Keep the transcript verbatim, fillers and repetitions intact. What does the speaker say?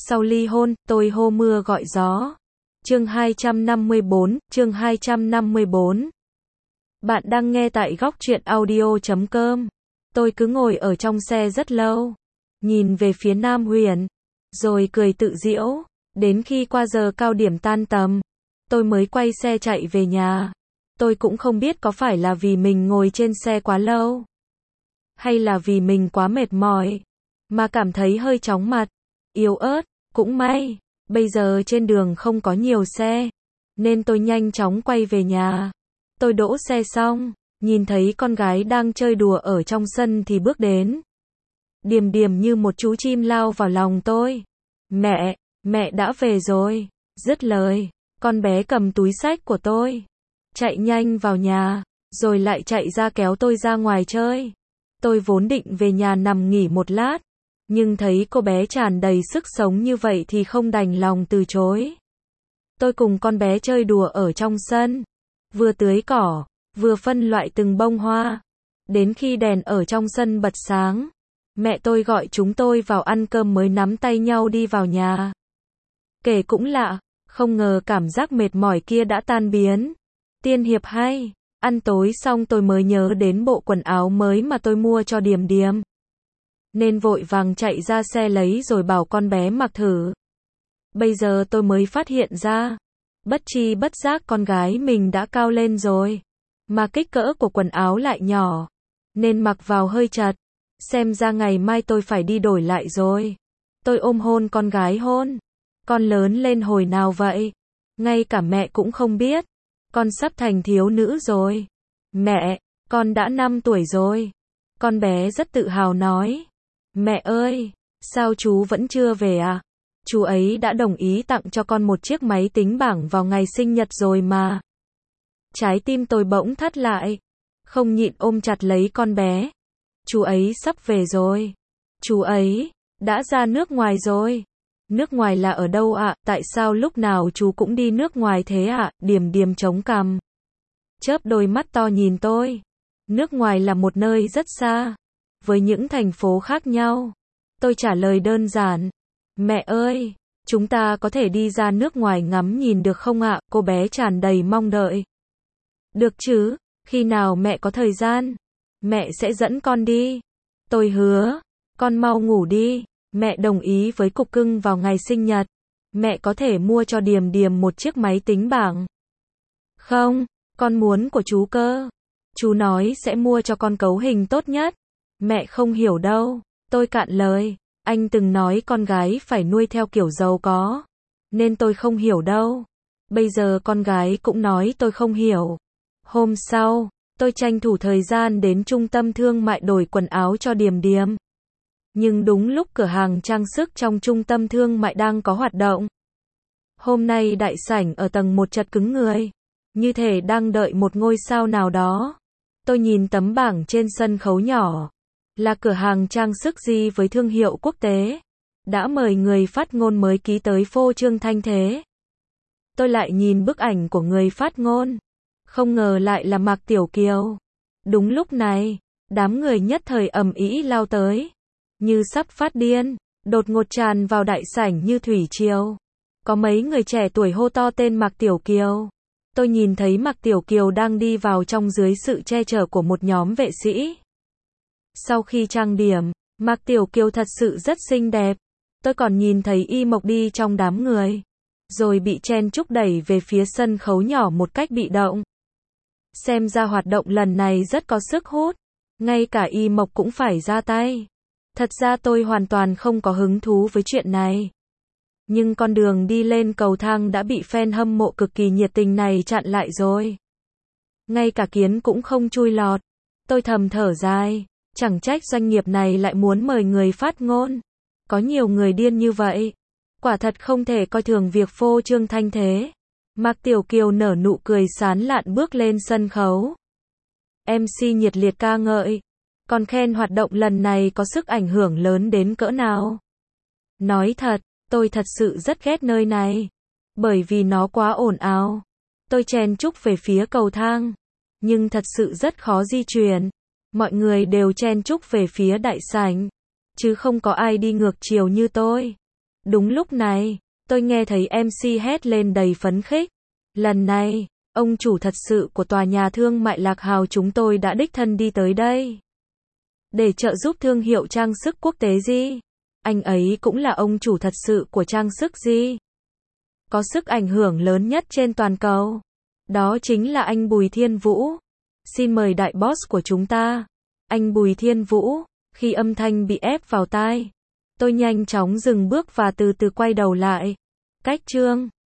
Sau ly hôn, tôi hô mưa gọi gió. Chương hai trăm năm mươi bốn, chương hai trăm năm mươi bốn. Bạn đang nghe tại góc truyện audio chấm com. Tôi cứ ngồi ở trong xe rất lâu, nhìn về phía Nam Huyền, rồi cười tự giễu, đến khi qua giờ cao điểm tan tầm, tôi mới quay xe chạy về nhà. Tôi cũng không biết có phải là vì mình ngồi trên xe quá lâu, hay là vì mình quá mệt mỏi, mà cảm thấy hơi chóng mặt, yếu ớt. Cũng may, bây giờ trên đường không có nhiều xe, nên tôi nhanh chóng quay về nhà. Tôi đỗ xe xong, nhìn thấy con gái đang chơi đùa ở trong sân thì bước đến. Điềm điềm như một chú chim lao vào lòng tôi. Mẹ, mẹ đã về rồi. Dứt lời, con bé cầm túi xách của tôi, chạy nhanh vào nhà, rồi lại chạy ra kéo tôi ra ngoài chơi. Tôi vốn định về nhà nằm nghỉ một lát, nhưng thấy cô bé tràn đầy sức sống như vậy thì không đành lòng từ chối. Tôi cùng con bé chơi đùa ở trong sân, vừa tưới cỏ, vừa phân loại từng bông hoa. Đến khi đèn ở trong sân bật sáng, mẹ tôi gọi chúng tôi vào ăn cơm mới nắm tay nhau đi vào nhà. Kể cũng lạ, không ngờ cảm giác mệt mỏi kia đã tan biến. Tiên hiệp hay. Ăn tối xong tôi mới nhớ đến bộ quần áo mới mà tôi mua cho Điềm Điềm, nên vội vàng chạy ra xe lấy rồi bảo con bé mặc thử. Bây giờ tôi mới phát hiện ra, bất tri bất giác con gái mình đã cao lên rồi, mà kích cỡ của quần áo lại nhỏ, nên mặc vào hơi chật. Xem ra ngày mai tôi phải đi đổi lại rồi. Tôi ôm hôn con gái hôn. Con lớn lên hồi nào vậy? Ngay cả mẹ cũng không biết. Con sắp thành thiếu nữ rồi. Mẹ, con đã năm tuổi rồi. Con bé rất tự hào nói. Mẹ ơi, sao chú vẫn chưa về à? Chú ấy đã đồng ý tặng cho con một chiếc máy tính bảng vào ngày sinh nhật rồi mà. Trái tim tôi bỗng thắt lại, không nhịn ôm chặt lấy con bé. Chú ấy sắp về rồi. Chú ấy đã ra nước ngoài rồi. Nước ngoài là ở đâu ạ? À? Tại sao lúc nào chú cũng đi nước ngoài thế ạ? À? Điềm Điềm chống cằm, chớp đôi mắt to nhìn tôi. Nước ngoài là một nơi rất xa, với những thành phố khác nhau. Tôi trả lời đơn giản. Mẹ ơi, chúng ta có thể đi ra nước ngoài ngắm nhìn được không ạ? Cô bé tràn đầy mong đợi. Được chứ, khi nào mẹ có thời gian, mẹ sẽ dẫn con đi. Tôi hứa. Con mau ngủ đi. Mẹ đồng ý với cục cưng vào ngày sinh nhật. Mẹ có thể mua cho Điềm Điềm một chiếc máy tính bảng. Không, con muốn của chú cơ. Chú nói sẽ mua cho con cấu hình tốt nhất. Mẹ không hiểu đâu. Tôi cạn lời. Anh từng nói con gái phải nuôi theo kiểu giàu có, nên tôi không hiểu đâu. Bây giờ con gái cũng nói tôi không hiểu. Hôm sau, tôi tranh thủ thời gian đến trung tâm thương mại đổi quần áo cho Điềm Điềm. Nhưng đúng lúc cửa hàng trang sức trong trung tâm thương mại đang có hoạt động. Hôm nay đại sảnh ở tầng một chật cứng người, như thể đang đợi một ngôi sao nào đó. Tôi nhìn tấm bảng trên sân khấu nhỏ, là cửa hàng trang sức gì với thương hiệu quốc tế, đã mời người phát ngôn mới ký tới phô trương thanh thế. Tôi lại nhìn bức ảnh của người phát ngôn, không ngờ lại là Mạc Tiểu Kiều. Đúng lúc này, đám người nhất thời ầm ĩ lao tới, như sắp phát điên, đột ngột tràn vào đại sảnh như thủy triều. Có mấy người trẻ tuổi hô to tên Mạc Tiểu Kiều. Tôi nhìn thấy Mạc Tiểu Kiều đang đi vào trong dưới sự che chở của một nhóm vệ sĩ. Sau khi trang điểm, Mạc Tiểu Kiều thật sự rất xinh đẹp. Tôi còn nhìn thấy Y Mộc đi trong đám người, rồi bị chen chúc đẩy về phía sân khấu nhỏ một cách bị động. Xem ra hoạt động lần này rất có sức hút, ngay cả Y Mộc cũng phải ra tay. Thật ra tôi hoàn toàn không có hứng thú với chuyện này. Nhưng con đường đi lên cầu thang đã bị fan hâm mộ cực kỳ nhiệt tình này chặn lại rồi. Ngay cả kiến cũng không chui lọt. Tôi thầm thở dài, chẳng trách doanh nghiệp này lại muốn mời người phát ngôn. Có nhiều người điên như vậy. Quả thật không thể coi thường việc phô trương thanh thế. Mạc Tiểu Kiều nở nụ cười sán lạn bước lên sân khấu. em xê nhiệt liệt ca ngợi, còn khen hoạt động lần này có sức ảnh hưởng lớn đến cỡ nào. Nói thật, tôi thật sự rất ghét nơi này, bởi vì nó quá ồn ào. Tôi chen chúc về phía cầu thang, nhưng thật sự rất khó di chuyển. Mọi người đều chen chúc về phía đại sảnh, chứ không có ai đi ngược chiều như tôi. Đúng lúc này, tôi nghe thấy em xê hét lên đầy phấn khích. Lần này, ông chủ thật sự của tòa nhà thương mại Lạc Hào chúng tôi đã đích thân đi tới đây. Để trợ giúp thương hiệu trang sức quốc tế Di. Anh ấy cũng là ông chủ thật sự của trang sức Di. Có sức ảnh hưởng lớn nhất trên toàn cầu. Đó chính là anh Bùi Thiên Vũ. Xin mời đại boss của chúng ta. Anh Bùi Thiên Vũ. Khi âm thanh bị ép vào tai, tôi nhanh chóng dừng bước và từ từ quay đầu lại. Cách chương